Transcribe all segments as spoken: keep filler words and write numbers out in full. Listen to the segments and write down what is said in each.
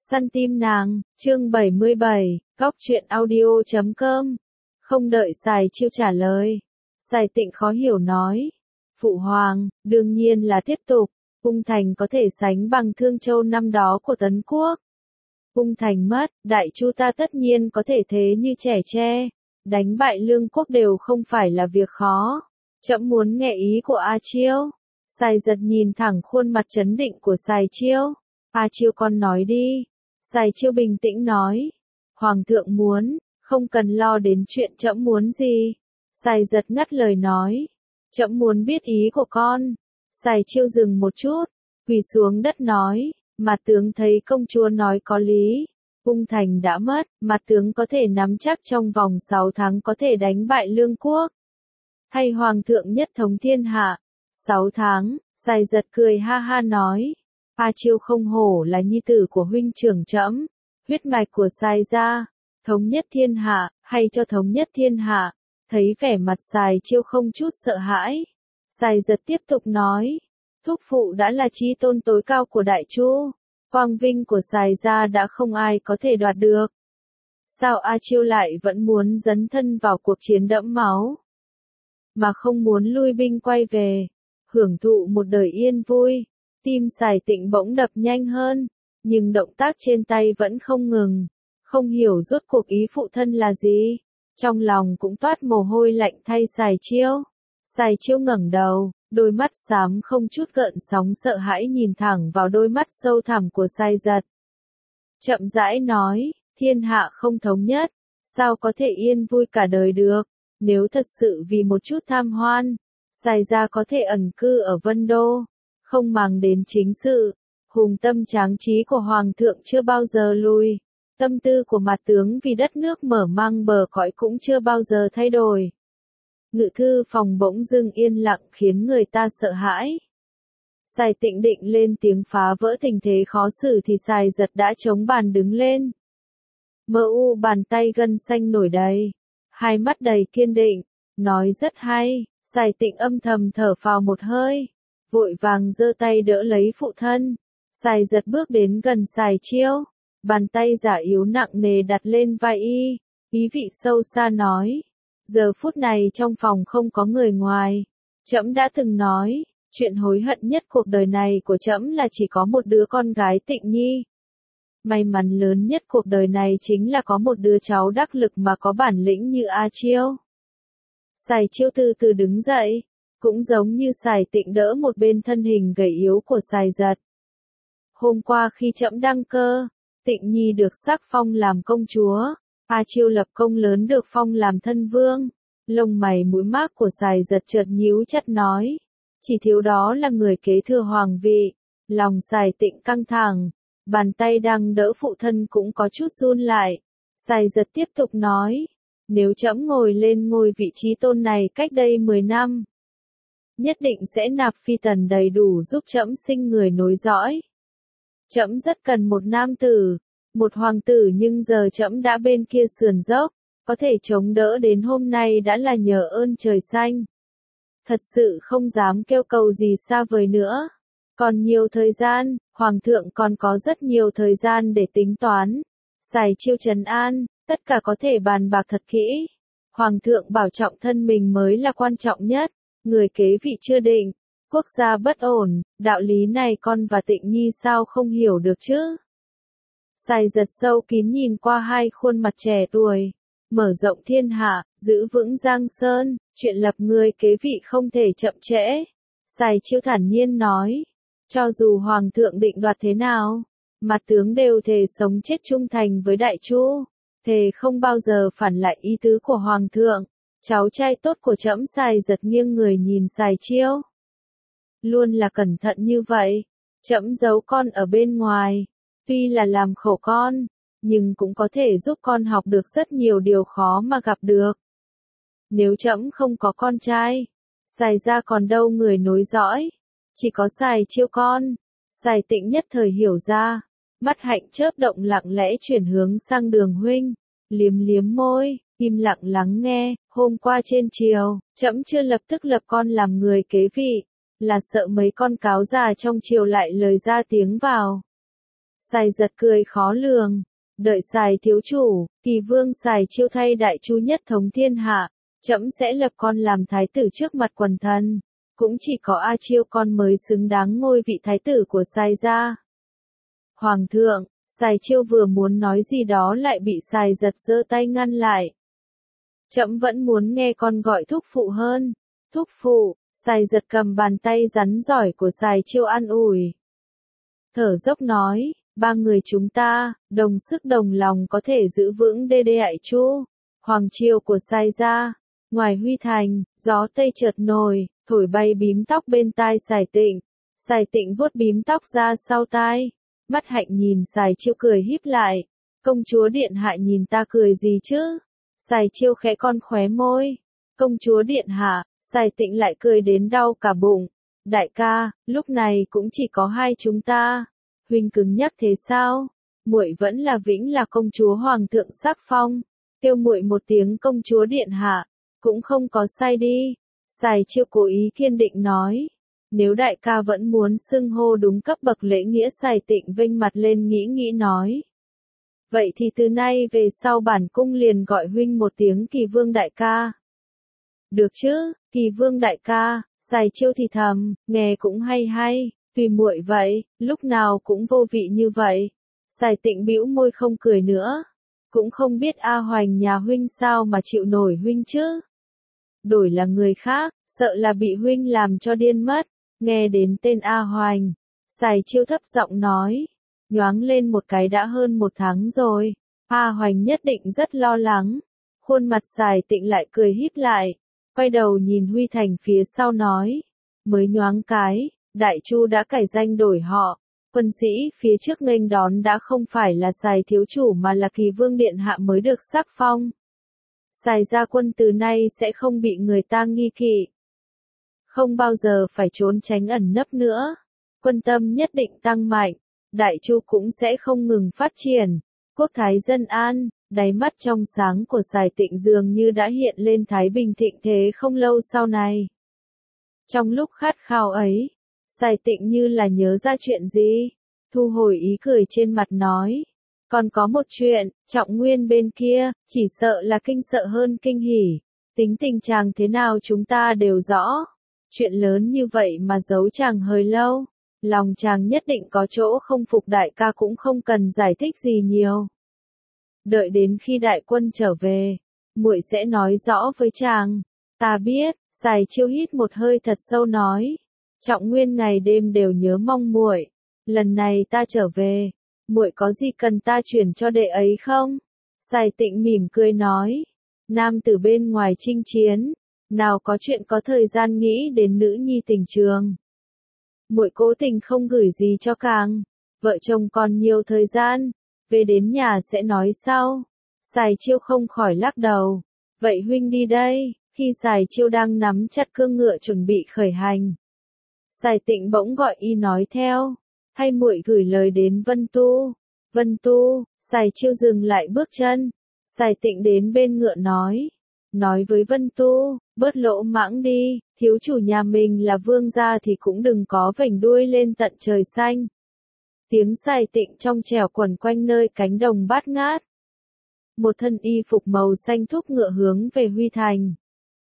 Săn tim nàng, chương bảy mươi bảy, góc truyện audio chấm com. Không đợi Sài Chiêu trả lời, Sài Tịnh khó hiểu nói. Phụ hoàng, đương nhiên là tiếp tục, Ung Thành có thể sánh bằng Thương Châu năm đó của Tấn Quốc. Ung Thành mất, Đại Chu ta tất nhiên có thể thế như trẻ tre, đánh bại Lương Quốc đều không phải là việc khó. Trẫm muốn nghe ý của A Chiêu. Sài giật nhìn thẳng khuôn mặt trấn định của Sài Chiêu. A Chiêu con nói đi. Sài Chiêu bình tĩnh nói. Hoàng thượng muốn, không cần lo đến chuyện trẫm muốn gì. Sài giật ngắt lời nói. Trẫm muốn biết ý của con. Sài Chiêu dừng một chút, quỳ xuống đất nói. Mặt tướng thấy công chúa nói có lý. Ung Thành đã mất, mặt tướng có thể nắm chắc trong vòng sáu tháng có thể đánh bại Lương Quốc. Hay hoàng thượng nhất thống thiên hạ. Sáu tháng, Sài giật cười ha ha nói. A Chiêu không hổ là nhi tử của huynh trưởng trẫm, huyết mạch của Sài gia, thống nhất thiên hạ, hay cho thống nhất thiên hạ. Thấy vẻ mặt Sài Chiêu không chút sợ hãi, Sài giật tiếp tục nói, thúc phụ đã là chí tôn tối cao của Đại Chu, quang vinh của Sài gia đã không ai có thể đoạt được. Sao A Chiêu lại vẫn muốn dấn thân vào cuộc chiến đẫm máu, mà không muốn lui binh quay về, hưởng thụ một đời yên vui? Tim Sài Tịnh bỗng đập nhanh hơn, nhưng động tác trên tay vẫn không ngừng, không hiểu rốt cuộc ý phụ thân là gì. Trong lòng cũng toát mồ hôi lạnh thay Sài Chiêu. Sài Chiêu ngẩng đầu, đôi mắt xám không chút gợn sóng sợ hãi nhìn thẳng vào đôi mắt sâu thẳm của Sài giật. Chậm rãi nói, thiên hạ không thống nhất, sao có thể yên vui cả đời được? Nếu thật sự vì một chút tham hoan, Sài gia có thể ẩn cư ở Vân Đô, không màng đến chính sự. Hùng tâm tráng trí của hoàng thượng chưa bao giờ lùi, tâm tư của mặt tướng vì đất nước mở mang bờ cõi cũng chưa bao giờ thay đổi. Ngự thư phòng bỗng dưng yên lặng khiến người ta sợ hãi. Sài Tịnh định lên tiếng phá vỡ tình thế khó xử thì Sài giật đã chống bàn đứng lên. Mơ u bàn tay gân xanh nổi đầy, hai mắt đầy kiên định, nói rất hay. Sài Tịnh âm thầm thở phào một hơi, vội vàng giơ tay đỡ lấy phụ thân. Sài giật bước đến gần Sài Chiêu, bàn tay giả yếu nặng nề đặt lên vai y, ý vị sâu xa nói. Giờ phút này trong phòng không có người ngoài. Trẫm đã từng nói, chuyện hối hận nhất cuộc đời này của trẫm là chỉ có một đứa con gái Tịnh Nhi. May mắn lớn nhất cuộc đời này chính là có một đứa cháu đắc lực mà có bản lĩnh như A Chiêu. Sài Chiêu từ từ đứng dậy, cũng giống như Sài Tịnh đỡ một bên thân hình gầy yếu của Sài giật. Hôm qua khi trẫm đăng cơ, Tịnh Nhi được sắc phong làm công chúa, A Chiêu lập công lớn được phong làm thân vương. Lông mày mũi mác của Sài giật chợt nhíu chặt nói, chỉ thiếu đó là người kế thừa hoàng vị. Lòng Sài Tịnh căng thẳng, bàn tay đang đỡ phụ thân cũng có chút run lại. Sài giật tiếp tục nói, nếu trẫm ngồi lên ngôi vị trí tôn này cách đây mười năm, nhất định sẽ nạp phi tần đầy đủ giúp trẫm sinh người nối dõi. Trẫm rất cần một nam tử, một hoàng tử, nhưng giờ trẫm đã bên kia sườn dốc, có thể chống đỡ đến hôm nay đã là nhờ ơn trời xanh. Thật sự không dám kêu cầu gì xa vời nữa. Còn nhiều thời gian, hoàng thượng còn có rất nhiều thời gian để tính toán. Sài Chiêu trấn an, tất cả có thể bàn bạc thật kỹ. Hoàng thượng bảo trọng thân mình mới là quan trọng nhất, người kế vị chưa định, quốc gia bất ổn, đạo lý này con và Tịnh Nhi sao không hiểu được chứ? Sài giật sâu kín nhìn qua hai khuôn mặt trẻ tuổi, mở rộng thiên hạ, giữ vững Giang Sơn, chuyện lập người kế vị không thể chậm trễ. Sài Chiêu thản nhiên nói, cho dù hoàng thượng định đoạt thế nào, mặt tướng đều thề sống chết trung thành với Đại Chu, thề không bao giờ phản lại ý tứ của hoàng thượng. Cháu trai tốt của trẫm. Sài giật nghiêng người nhìn Sài Chiêu. Luôn là cẩn thận như vậy, trẫm giấu con ở bên ngoài, tuy là làm khổ con, nhưng cũng có thể giúp con học được rất nhiều điều khó mà gặp được. Nếu trẫm không có con trai, Sài gia còn đâu người nối dõi, chỉ có Sài Chiêu con. Sài Tịnh nhất thời hiểu ra, mắt hạnh chớp động lặng lẽ chuyển hướng sang Đường huynh, liếm liếm môi, im lặng lắng nghe. Hôm qua trên triều, trẫm chưa lập tức lập con làm người kế vị, là sợ mấy con cáo già trong triều lại lời ra tiếng vào. Sài giật cười khó lường. Đợi Sài thiếu chủ, Kỳ vương Sài Chiêu thay đại chu nhất thống thiên hạ, trẫm sẽ lập con làm thái tử trước mặt quần thần. Cũng chỉ có A Chiêu con mới xứng đáng ngôi vị thái tử của Sài gia. Hoàng thượng, Sài Chiêu vừa muốn nói gì đó lại bị Sài giật giơ tay ngăn lại. Trẫm vẫn muốn nghe con gọi thúc phụ hơn. Thúc phụ, Sài giật cầm bàn tay rắn giỏi của Sài Chiêu an ủi. Thở dốc nói, ba người chúng ta, đồng sức đồng lòng có thể giữ vững đê đê Ải Chu, hoàng triều của Sài gia. Ngoài Huy Thành, gió tây chợt nổi, thổi bay bím tóc bên tai Sài Tịnh. Sài Tịnh vuốt bím tóc ra sau tai. Mắt hạnh nhìn Sài Chiêu cười híp lại. Công chúa điện hạ nhìn ta cười gì chứ? Sài Chiêu khẽ con khóe môi. Công chúa điện hạ, Sài Tịnh lại cười đến đau cả bụng. Đại ca, lúc này cũng chỉ có hai chúng ta. Huynh cứng nhắc thế sao? Muội vẫn là vĩnh là công chúa hoàng thượng sắc phong. Kêu muội một tiếng công chúa điện hạ, cũng không có sai đi. Sài Chiêu cố ý kiên định nói. Nếu đại ca vẫn muốn xưng hô đúng cấp bậc lễ nghĩa, Sài Tịnh vênh mặt lên nghĩ nghĩ nói. Vậy thì từ nay về sau bản cung liền gọi huynh một tiếng Kỳ vương đại ca. Được chứ, Kỳ vương đại ca, Sài Chiêu thì thầm, nghe cũng hay hay, vì muội vậy, lúc nào cũng vô vị như vậy. Sài Tịnh bĩu môi không cười nữa. Cũng không biết A Hoành nhà huynh sao mà chịu nổi huynh chứ. Đổi là người khác, sợ là bị huynh làm cho điên mất. Nghe đến tên A Hoành, Sài Chiêu thấp giọng nói. Nhoáng lên một cái đã hơn một tháng rồi. A Hoành nhất định rất lo lắng. Khuôn mặt Sài Tịnh lại cười híp lại. Quay đầu nhìn Huy Thành phía sau nói. Mới nhoáng cái, Đại Chu đã cải danh đổi họ. Quân sĩ phía trước nghênh đón đã không phải là Sài thiếu chủ mà là Kỳ vương điện hạ mới được sắc phong. Sài gia quân từ nay sẽ không bị người ta nghi kỵ. Không bao giờ phải trốn tránh ẩn nấp nữa. Quân tâm nhất định tăng mạnh. Đại Chu cũng sẽ không ngừng phát triển. Quốc thái dân an, đáy mắt trong sáng của Sài Tịnh dường như đã hiện lên thái bình thịnh thế không lâu sau này. Trong lúc khát khao ấy, Sài Tịnh như là nhớ ra chuyện gì, thu hồi ý cười trên mặt nói. Còn có một chuyện, Trọng Nguyên bên kia, chỉ sợ là kinh sợ hơn kinh hỉ. Tính tình chàng thế nào chúng ta đều rõ. Chuyện lớn như vậy mà giấu chàng hơi lâu. Lòng chàng nhất định có chỗ không phục, đại ca cũng không cần giải thích gì nhiều. Đợi đến khi đại quân trở về, muội sẽ nói rõ với chàng. Ta biết, Sài Chiêu hít một hơi thật sâu nói. Trọng Nguyên ngày đêm đều nhớ mong muội. Lần này ta trở về, muội có gì cần ta chuyển cho đệ ấy không? Sài Tịnh mỉm cười nói. Nam tử bên ngoài chinh chiến, nào có chuyện có thời gian nghĩ đến nữ nhi tình trường. Muội cố tình không gửi gì cho càng. Vợ chồng còn nhiều thời gian, về đến nhà sẽ nói sau. Sài Chiêu không khỏi lắc đầu. Vậy huynh đi đây. Khi Sài Chiêu đang nắm chặt cương ngựa chuẩn bị khởi hành, Sài Tịnh bỗng gọi y nói theo. Hay muội gửi lời đến Vân Tu. Vân Tu. Sài Chiêu dừng lại bước chân. Sài Tịnh đến bên ngựa nói. Nói với Vân Tu, bớt lỗ mãng đi, thiếu chủ nhà mình là vương gia thì cũng đừng có vểnh đuôi lên tận trời xanh. Tiếng Sài Tịnh trong trẻo quẩn quanh nơi cánh đồng bát ngát. Một thân y phục màu xanh thúc ngựa hướng về Huy Thành.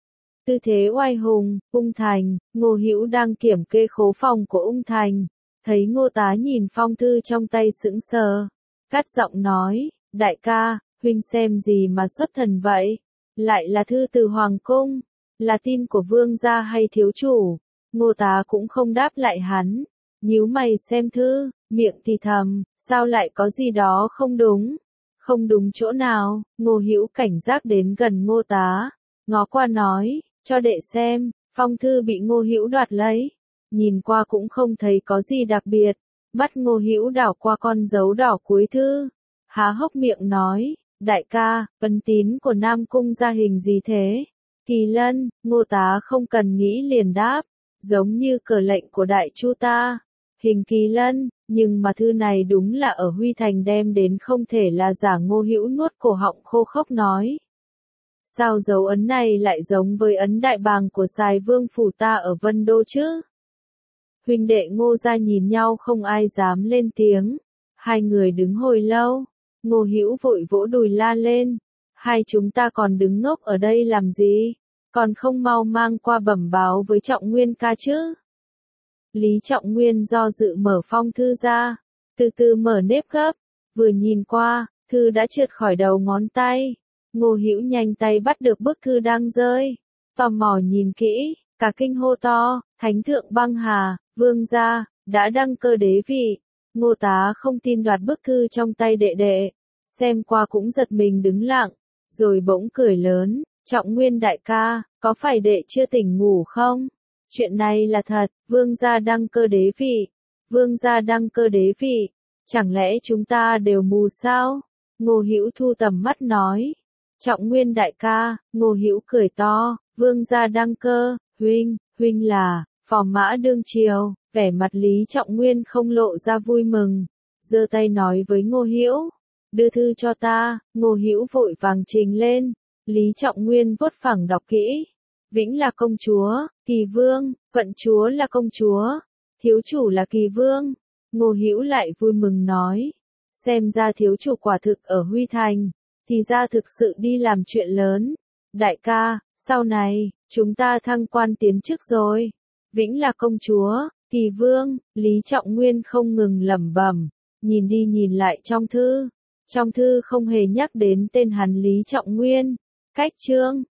Tư thế oai hùng, Ung Thành, Ngô Hữu đang kiểm kê khố phòng của Ung Thành. Thấy Ngô tá nhìn phong thư trong tay sững sờ. Cắt giọng nói, đại ca, huynh xem gì mà xuất thần vậy? Lại là thư từ Hoàng Cung, là tin của vương gia hay thiếu chủ? Ngô tá cũng không đáp lại hắn. Nhíu mày xem thư, miệng thì thầm, sao lại có gì đó không đúng? Không đúng chỗ nào? Ngô Hữu cảnh giác đến gần Ngô tá, ngó qua nói, cho đệ xem. Phong thư bị Ngô Hữu đoạt lấy, nhìn qua cũng không thấy có gì đặc biệt. Mắt Ngô Hữu đảo qua con dấu đỏ cuối thư, há hốc miệng nói, đại ca, ấn tín của Nam Cung gia hình gì thế? Kỳ Lân. Ngô tá không cần nghĩ liền đáp, giống như cờ lệnh của Đại Chu ta. Hình Kỳ Lân, nhưng mà thư này đúng là ở Huy Thành đem đến, không thể là giả. Ngô Hữu nuốt cổ họng khô khốc nói. Sao dấu ấn này lại giống với ấn đại bàng của Sài Vương phủ ta ở Vân Đô chứ? Huynh đệ Ngô gia nhìn nhau không ai dám lên tiếng. Hai người đứng hồi lâu, Ngô Hữu vội vỗ đùi la lên, hai chúng ta còn đứng ngốc ở đây làm gì, còn không mau mang qua bẩm báo với Trọng Nguyên ca chứ. Lý Trọng Nguyên do dự mở phong thư ra, từ từ mở nếp gấp, vừa nhìn qua, thư đã trượt khỏi đầu ngón tay. Ngô Hữu nhanh tay bắt được bức thư đang rơi, tò mò nhìn kỹ, cả kinh hô to, Thánh thượng băng hà, vương gia, đã đăng cơ đế vị. Ngô tá không tin đoạt bức thư trong tay đệ đệ, xem qua cũng giật mình đứng lặng, rồi bỗng cười lớn, Trọng Nguyên đại ca, có phải đệ chưa tỉnh ngủ không? Chuyện này là thật, vương gia đăng cơ đế vị, vương gia đăng cơ đế vị, chẳng lẽ chúng ta đều mù sao? Ngô Hữu thu tầm mắt nói, Trọng Nguyên đại ca, Ngô Hữu cười to, vương gia đăng cơ, huynh, huynh là, phò mã đương triều, vẻ mặt Lý Trọng Nguyên không lộ ra vui mừng, giơ tay nói với Ngô Hữu, đưa thư cho ta. Ngô Hữu vội vàng trình lên, Lý Trọng Nguyên vuốt phẳng đọc kỹ, Vĩnh là công chúa, Kỳ vương, Vận chúa là công chúa, thiếu chủ là Kỳ vương. Ngô Hữu lại vui mừng nói, xem ra thiếu chủ quả thực ở Huy Thành, thì ra thực sự đi làm chuyện lớn. Đại ca, sau này, chúng ta thăng quan tiến chức rồi. Vĩnh là công chúa, Kỳ vương, Lý Trọng Nguyên không ngừng lẩm bẩm, nhìn đi nhìn lại trong thư. Trong thư không hề nhắc đến tên hắn Lý Trọng Nguyên. Cách chương